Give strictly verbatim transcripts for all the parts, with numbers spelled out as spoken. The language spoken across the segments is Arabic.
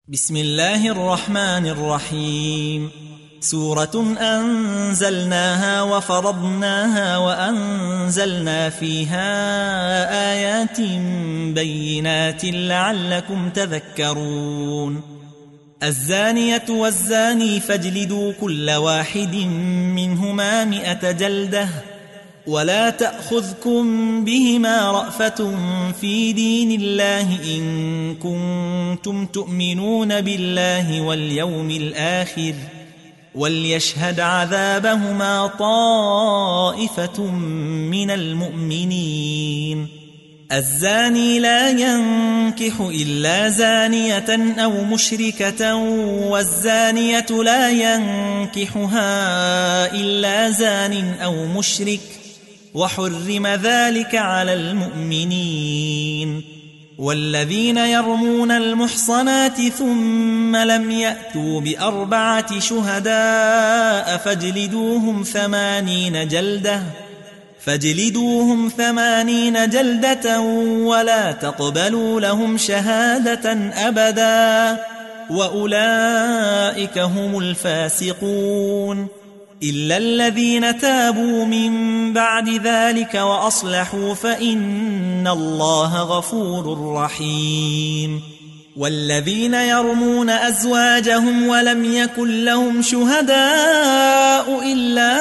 بسم الله الرحمن الرحيم. سورة أنزلناها وفرضناها وأنزلنا فيها آيات بينات لعلكم تذكرون. الزانية والزاني فاجلدوا كل واحد منهما مئة جلدة ولا تأخذكم بهما رأفة في دين الله إن كنتم تؤمنون بالله واليوم الآخر وليشهد عذابهما طائفة من المؤمنين. الزاني لا ينكح إلا زانية أو مشركة والزانية لا ينكحها إلا زان أو مشرك وحرم ذلك على المؤمنين. والذين يرمون المحصنات ثم لم يأتوا بأربعة شهداء فاجلدوهم ثمانين جلدة فاجلدوهم ثمانين جلدة ولا تقبلوا لهم شهادة أبدا وأولئك هم الفاسقون إلا الذين تابوا من بعد ذلك وأصلحوا فإن الله غفور رحيم. والذين يرمون أزواجهم ولم يكن لهم شهداء إلا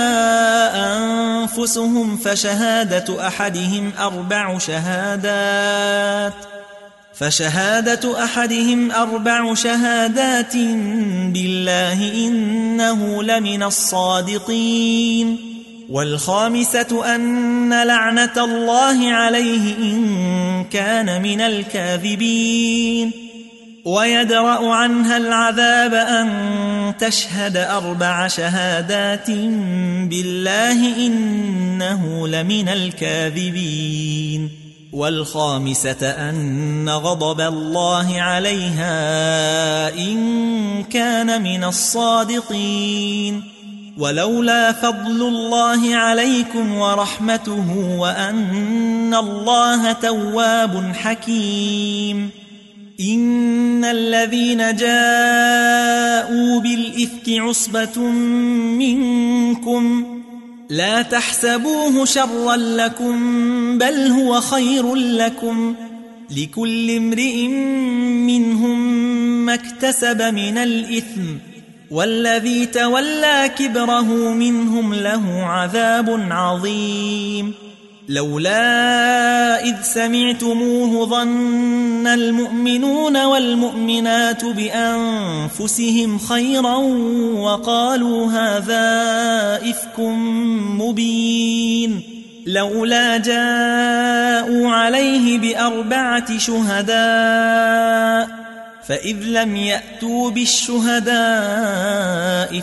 أنفسهم فشهادة أحدهم أربع شهادات فشهادة أحدهم أربع شهادات بالله إنه لمن الصادقين. والخامسة أن لعنة الله عليه إن كان من الكاذبين. ويدرأ عنها العذاب أن تشهد أربع شهادات بالله إنه لمن الكاذبين. والخامسة أن غضب الله عليها إن كان من الصادقين. ولولا فضل الله عليكم ورحمته وأن الله تواب حكيم. إن الذين جاءوا بالإفك عصبة منكم لا تحسبوه شرا لكم بل هو خير لكم لكل امرئ منهم ما اكتسب من الإثم والذي تولى كبره منهم له عذاب عظيم. لولا إذ سمعتموه ظن المؤمنون والمؤمنات بأنفسهم خيرا وقالوا هذا إفك مبين. لولا جاءوا عليه بأربعة شهداء فإذ لم يأتوا بالشهداء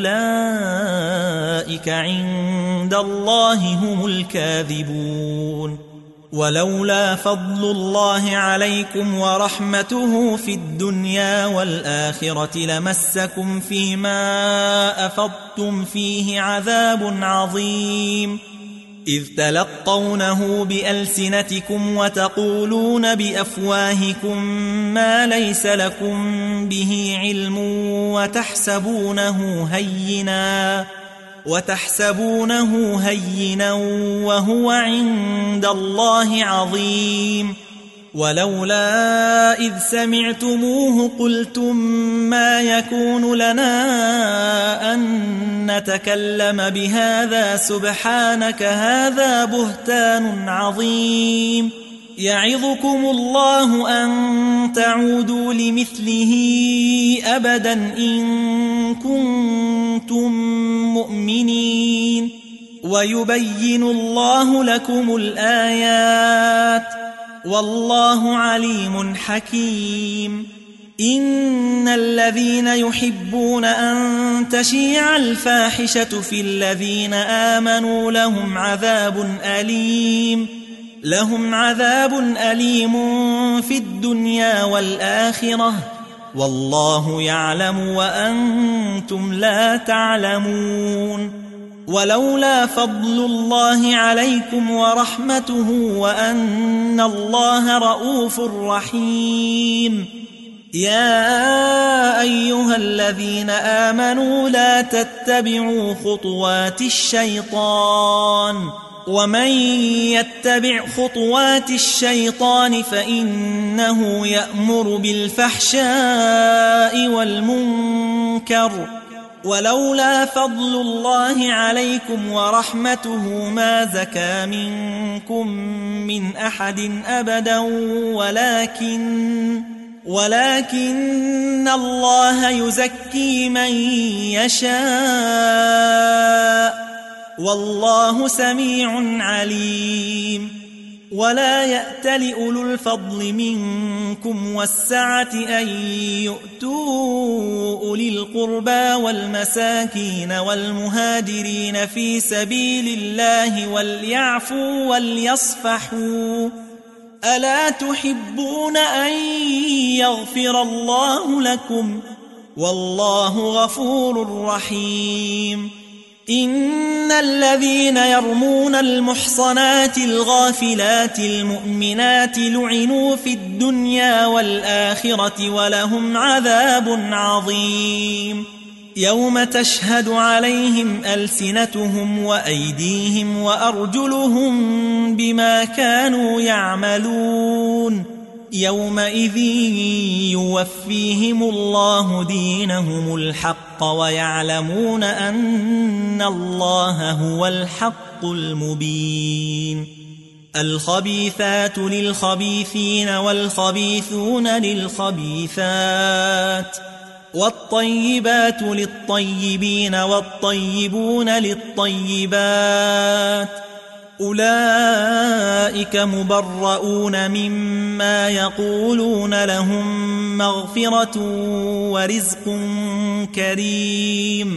فأولئك عند الله هم الكاذبون. ولولا فضل الله عليكم ورحمته في الدنيا والآخرة لمسكم فيما أفضتم فيه عذاب عظيم إذ تلقونه بألسنتكم وتقولون بأفواهكم ما ليس لكم به علم وتحسبونه هينا وتحسبونه هينا وهو عند الله عظيم. ولولا إذ سمعتموه قلتم ما يكون لنا أن نتكلم بهذا سبحانك هذا بهتان عظيم. يعظكم الله أن تعودوا لمثله أبدا إن كنتم مؤمنين. ويبين الله لكم الآيات والله عليم حكيم. إن الذين يحبون أن تشيع الفاحشة في الذين آمنوا لهم عذاب أليم لهم عذاب أليم في الدنيا والآخرة والله يعلم وأنتم لا تعلمون. ولولا فضل الله عليكم ورحمته وأن الله رؤوف رحيم يا أيها الذين آمنوا لا تتبعوا خطوات الشيطان ومن يتبع خطوات الشيطان فإنه يأمر بالفحشاء والمنكر ولولا فضل الله عليكم ورحمته ما زكى منكم من أحد أبدا ولكن ولكن الله يزكي من يشاء والله سميع عليم ولا يأتل أولو الفضل منكم والسعة أن يؤتوا أولي القربى والمساكين والمهاجرين في سبيل الله وليعفوا وليصفحوا ألا تحبون أن يغفر الله لكم والله غفور رحيم إن الذين يرمون المحصنات الغافلات المؤمنات لعنوا في الدنيا والآخرة ولهم عذاب عظيم يوم تشهد عليهم ألسنتهم وأيديهم وأرجلهم بما كانوا يعملون يومئذ يوفيهم الله دينهم الحق ويعلمون أن الله هو الحق المبين الخبيثات للخبيثين والخبيثون للخبيثات والطيبات للطيبين والطيبون للطيبات أولئك مبرؤون مما يقولون لهم مغفرة ورزق كريم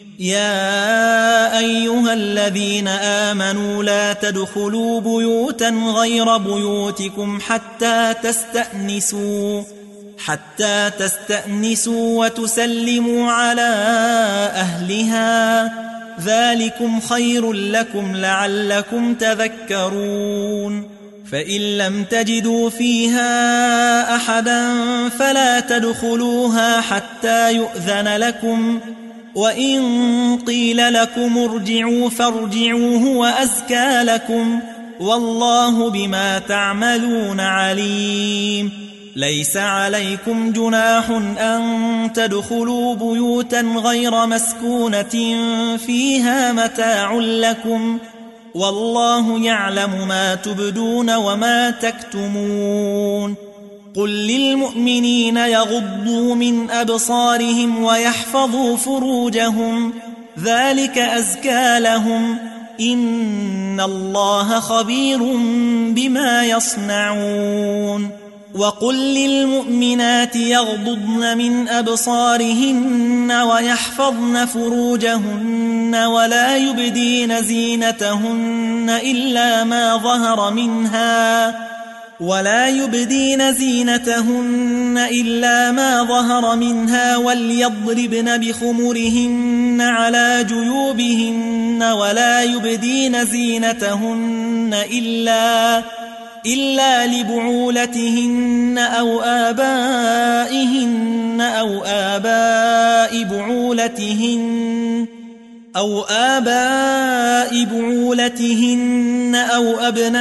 يا أيها الذين آمنوا لا تدخلوا بيوتا غير بيوتكم حتى تستأنسوا حتى تستأنسوا وتسلموا على أهلها ذلكم خير لكم لعلكم تذكرون فإن لم تجدوا فيها أحدا فلا تدخلوها حتى يؤذن لكم وإن قيل لكم ارجعوا فارجعوا هو أزكى لكم والله بما تعملون عليم ليس عليكم جناح أن تدخلوا بيوتا غير مسكونة فيها متاع لكم والله يعلم ما تبدون وما تكتمون قل للمؤمنين يغضوا من أبصارهم ويحفظوا فروجهم ذلك أزكى لهم إن الله خبير بما يصنعون وقل للمؤمنات يغضضن من أبصارهن ويحفظن فروجهن ولا يبدين زينتهن إلا ما ظهر منها ولا يبدين زينتهن إلا ما ظهر منها وليضربن بخمرهن على جيوبهن ولا يبدين زينتهن إلا إلا لبعولتهن أو آبائهن أو آباء بعولتهن أو آباء بعولتهن أو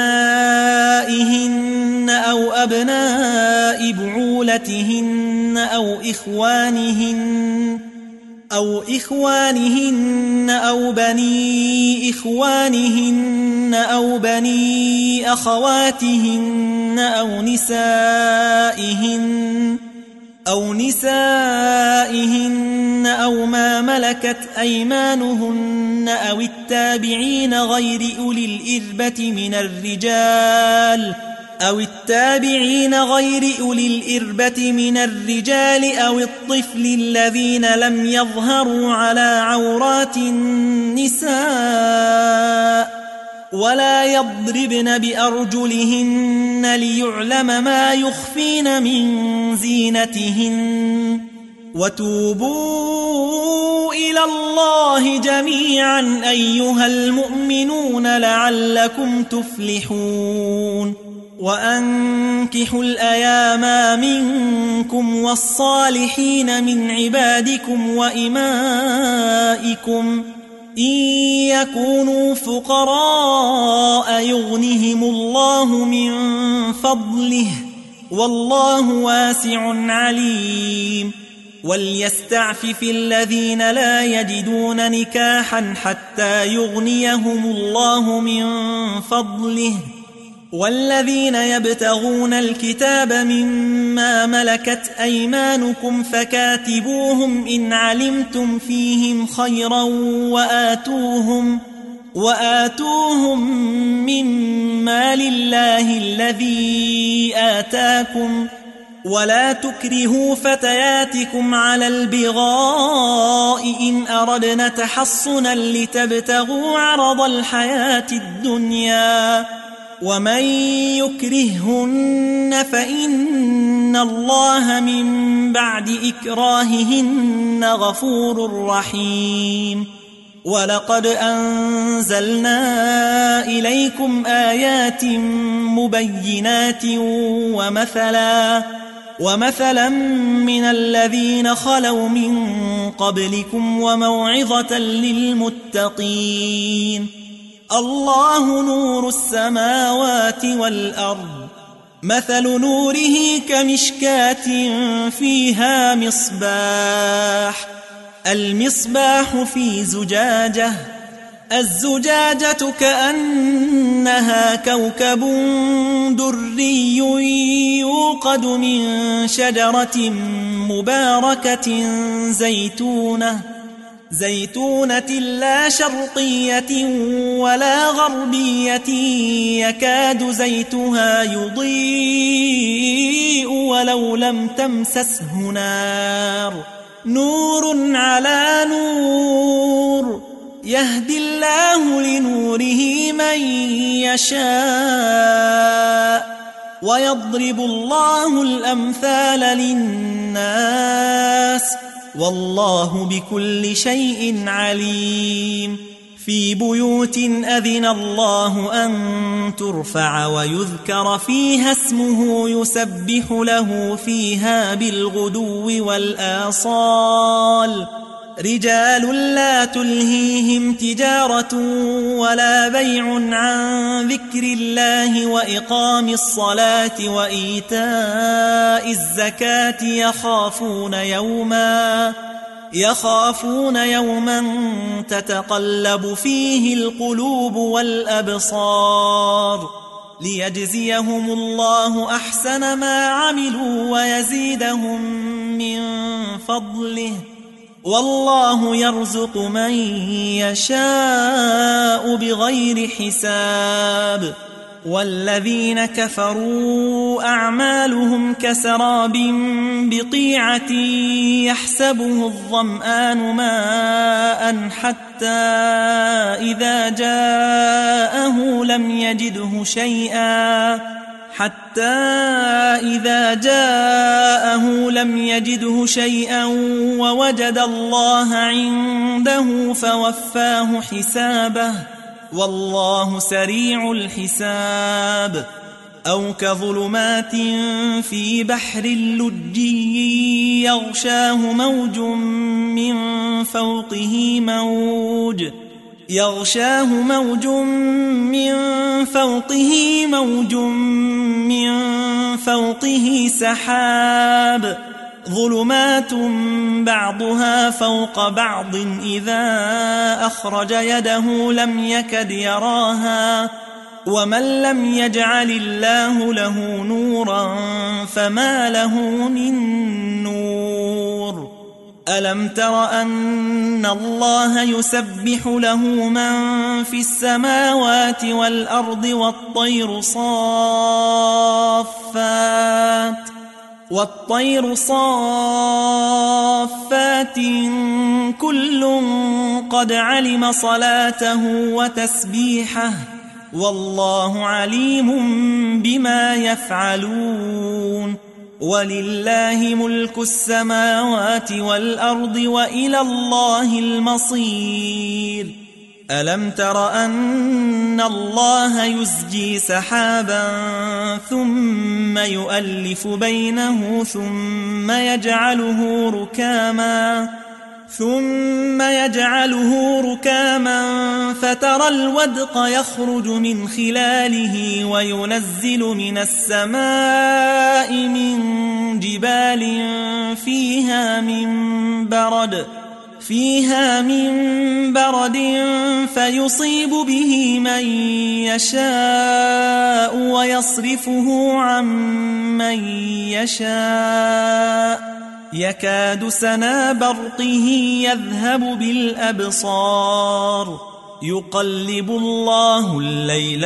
أبنائهن أو أبناء بعولتهن أو إخوانهن أو إخوانهن أو بني إخوانهن أو بني أخواتهن أو نسائهن أو نسائهن أو ما ملكت أيمانهن أو التابعين غير أولي الإربة من الرجال أو التابعين غير أولي الإربة من الرجال أو الطفل الذين لم يظهروا على عورات النساء ولا يضربن بأرجلهن ليعلم ما يخفين من زينتهن وتوبوا إلى الله جميعا أيها المؤمنون لعلكم تفلحون وأنكحوا الأيام منكم والصالحين من عبادكم وإمائكم إن يكونوا فقراء يغنهم الله من فضله والله واسع عليم وليستعفف الذين لا يجدون نكاحا حتى يغنيهم الله من فضله والذين يبتغون الكتاب مما ملكت أيمانكم فكاتبوهم إن علمتم فيهم خيرا وآتوهم, وآتوهم مما لله الذي آتاكم ولا تكرهوا فتياتكم على البغاء إن أردنا تحصنا لتبتغوا عرض الحياة الدنيا ومن يكرههن فإن الله من بعد إكراههن غفور رحيم ولقد أنزلنا إليكم آيات مبينات ومثلا ومثلا من الذين خلوا من قبلكم وموعظة للمتقين الله نور السماوات والأرض مثل نوره كمشكاة فيها مصباح المصباح في زجاجة الزجاجة كأنها كوكب دري يوقد من شجرة مباركة زيتونة زيتونة لا شرقية ولا غربية يكاد زيتها يضيء ولو لم تمسسه نار نور على نور يهدي الله لنوره من يشاء ويضرب الله الأمثال للناس والله بكل شيء عليم في بيوت أذن الله أن ترفع ويذكر فيها اسمه يسبح له فيها بالغدو والآصال رجال لا تلهيهم تجارة ولا بيع عن ذكر الله وإقام الصلاة وإيتاء الزكاة يخافون يوما يخافون يوما تتقلب فيه القلوب والأبصار ليجزيهم الله أحسن ما عملوا ويزيدهم من فضله والله يرزق من يشاء بغير حساب والذين كفروا أعمالهم كسراب بقيعة يحسبه الظمآن ماء حتى إذا جاءه لم يجده شيئا حتى إذا جاءه لم يجده شيئا ووجد الله عنده فوفاه حسابه والله سريع الحساب أو كظلمات في بحر لجي يغشاه موج من فوقه موج يغشاه موج من فوقه موج من فوقه سحاب ظلمات بعضها فوق بعض إذا أخرج يده لم يكد يراها ومن لم يجعل الله له نورا فما له من نور ألم تر أن الله يسبح له من في السماوات والأرض والطير صافات والطير صافات كل قد علم صلاته وتسبيحه والله عليم بما يفعلون ولله ملك السماوات والأرض وإلى الله المصير ألم تر أن الله يزجي سحابا ثم يؤلف بينه ثم يجعله ركاما ثم يجعله ركاما فترى الودق يخرج من خلاله وينزل من السماء من جبال فيها من برد فيها من برد فيصيب به من يشاء ويصرفه عن من يشاء يكاد سنا برقه يذهب بالأبصار يقلب الله الليل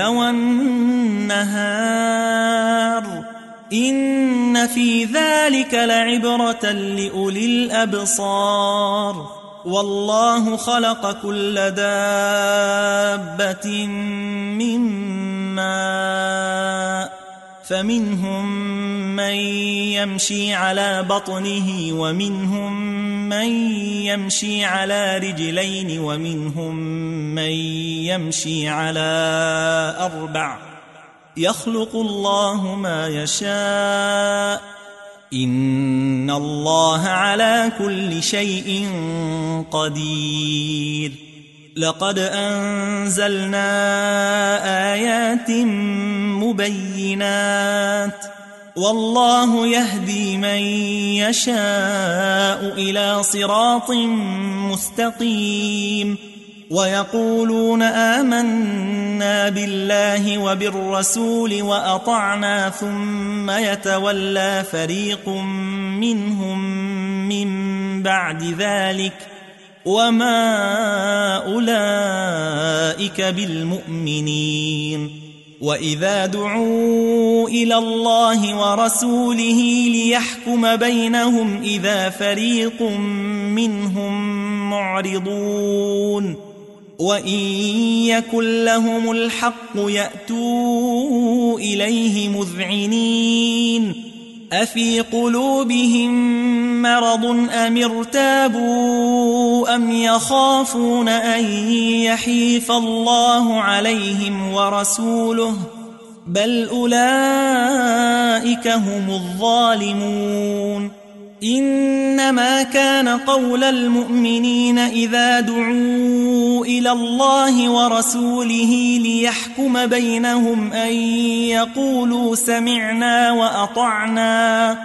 والنهار إن في ذلك لعبرة لأولي الأبصار والله خلق كل دابة من ماء فمنهم من يمشي على بطنه ومنهم من يمشي على رجلين ومنهم من يمشي على أربع يخلق الله ما يشاء إن الله على كل شيء قدير لقد أنزلنا آيات مبينات والله يهدي من يشاء إلى صراط مستقيم ويقولون آمنا بالله وبالرسول وأطعنا ثم يتولى فريق منهم من بعد ذلك وما أولئك بالمؤمنين وإذا دعوا إلى الله ورسوله ليحكم بينهم إذا فريق منهم معرضون وإن يكن لهم الحق يأتوا إليه مذعنين أفي قلوبهم مرض أم ارتابوا أم يخافون أن يحيف الله عليهم ورسوله بل أولئك هم الظالمون إنما كان قول المؤمنين إذا دعوا إلى الله ورسوله ليحكم بينهم أن يقولوا سمعنا وأطعنا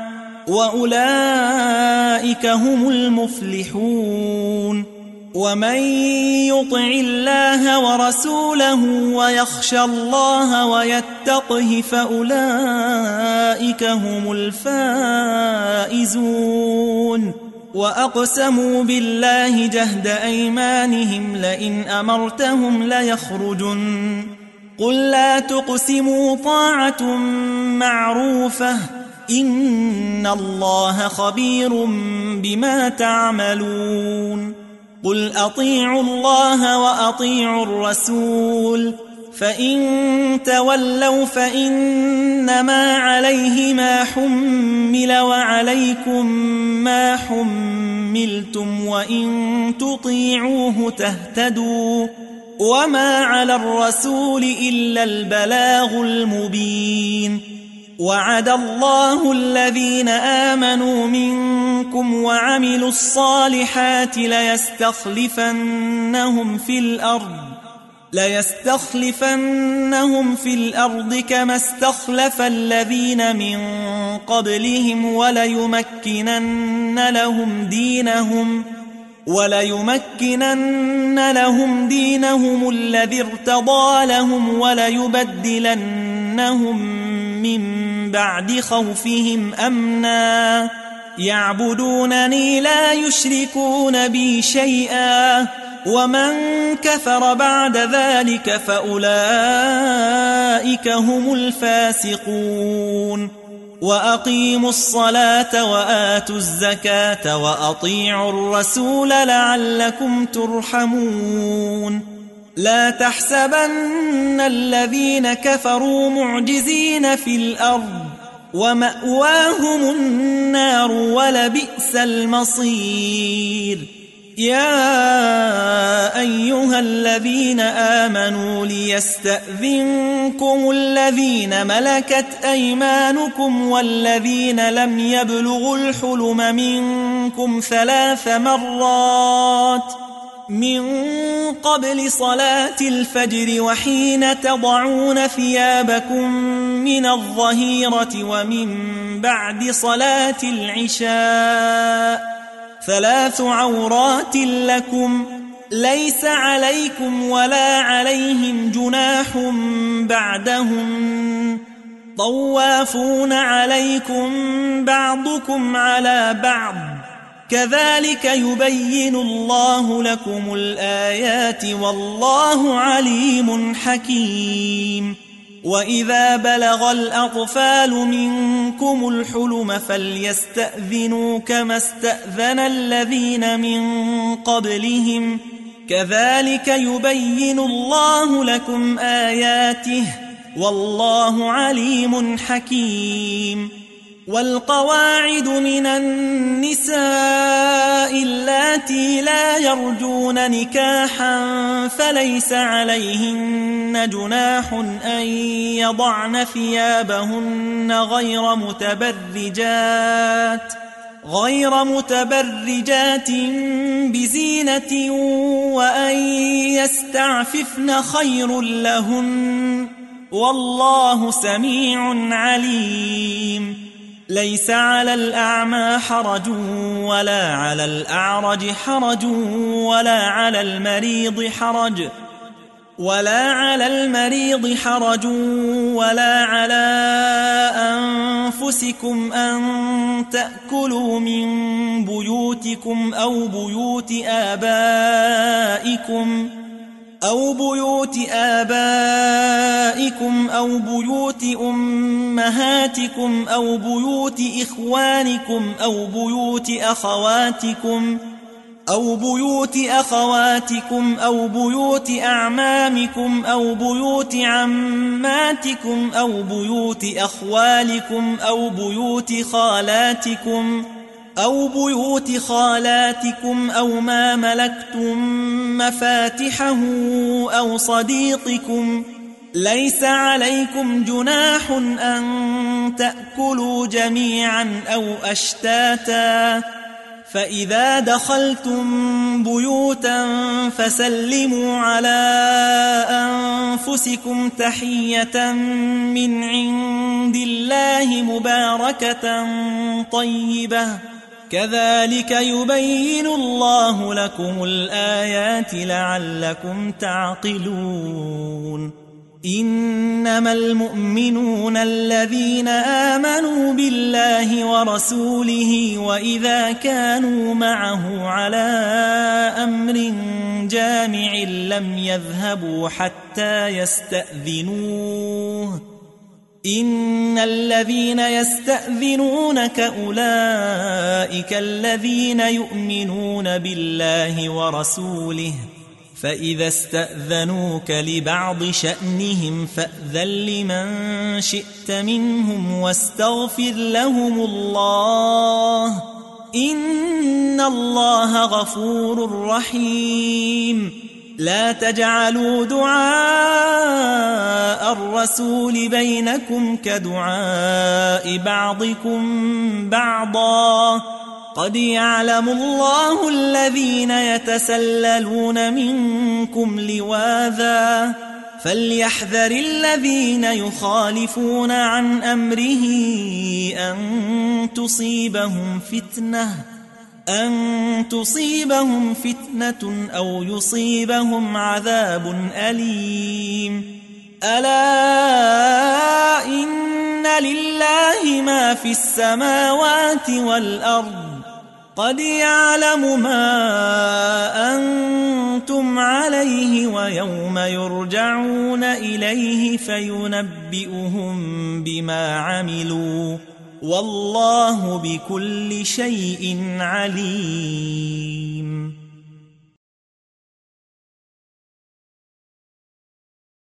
وأولئك هم المفلحون ومن يطع الله ورسوله ويخشى الله ويتقه فأولئك هم الفائزون وأقسموا بالله جهد أيمانهم لئن أمرتهم ليخرجن قل لا تقسموا طاعة معروفة إن الله خبير بما تعملون قل أطيعوا الله وأطيعوا الرسول فإن تولوا فإنما عليه ما حمل وعليكم ما حملتم وإن تطيعوه تهتدوا وما على الرسول إلا البلاغ المبين وعد الله الذين آمنوا منكم وعملوا الصالحات ليستخلفنهم في الأرض ليستخلفنهم في الأرض كما استخلف الذين من قبلهم وليمكنن لهم دينهم وليمكنن لهم دينهم الذي ارتضى لهم وليبدلنهم من بعد خوفهم أمنا يعبدونني لا يشركون بي شيئا ومن كفر بعد ذلك فأولئك هم الفاسقون وأقيموا الصلاة وآتوا الزكاة وأطيعوا الرسول لعلكم ترحمون لا تحسبن الذين كفروا معجزين في الأرض ومأواهم النار ولبئس المصير يا أيها الذين آمنوا ليستأذنكم الذين ملكت أيمانكم والذين لم يبلغوا الحلم منكم ثلاث مرات من قبل صلاة الفجر وحين تضعون ثيابكم من الظهيرة ومن بعد صلاة العشاء ثلاث عورات لكم ليس عليكم ولا عليهم جناح بعدهم طوافون عليكم بعضكم على بعض كذلك يبين الله لكم الآيات والله عليم حكيم وإذا بلغ الأطفال منكم الحلم فليستأذنوا كما استأذن الذين من قبلهم كذلك يبين الله لكم آياته والله عليم حكيم والقواعد من النساء اللاتي لا يرجون نكاحا فليس عليهن جناح أن يضعن ثيابهن غير متبرجات غير متبرجات بزينة وأن يستعففن خير لهن والله سميع عليم ليس على الأعمى حرج ولا على الأعرج حرج ولا على المريض حرج ولا على المريض حرج ولا على أنفسكم أن تأكلوا من بيوتكم أو بيوت آبائكم أو بيوت آبائكم أو بيوت أمهاتكم أو بيوت إخوانكم أو بيوت أخواتكم أو بيوت أخواتكم أو بيوت أعمامكم أو بيوت عماتكم أو بيوت أخوالكم أو بيوت خالاتكم أو بيوت خالاتكم أو ما ملكتم مفاتحه أو صديقكم ليس عليكم جناح أن تأكلوا جميعا أو أشتاتا فإذا دخلتم بيوتا فسلموا على أنفسكم تحية من عند الله مباركة طيبة كذلك يبين الله لكم الآيات لعلكم تعقلون إنما المؤمنون الذين آمنوا بالله ورسوله وإذا كانوا معه على أمر جامع لم يذهبوا حتى يستأذنوه إن الذين يستأذنونك أولئك الذين يؤمنون بالله ورسوله فإذا استأذنوك لبعض شأنهم فأذن لمن شئت منهم واستغفر لهم الله إن الله غفور رحيم لا تجعلوا دعاء الرسول بينكم كدعاء بعضكم بعضا قد يعلم الله الذين يتسللون منكم لواذا فليحذر الذين يخالفون عن أمره أن تصيبهم فتنة أن تصيبهم فتنة أو يصيبهم عذاب أليم ألا إن لله ما في السماوات والأرض قد يعلم ما أنتم عليه ويوم يرجعون إليه فينبئهم بما عملوا والله بكل شيء عليم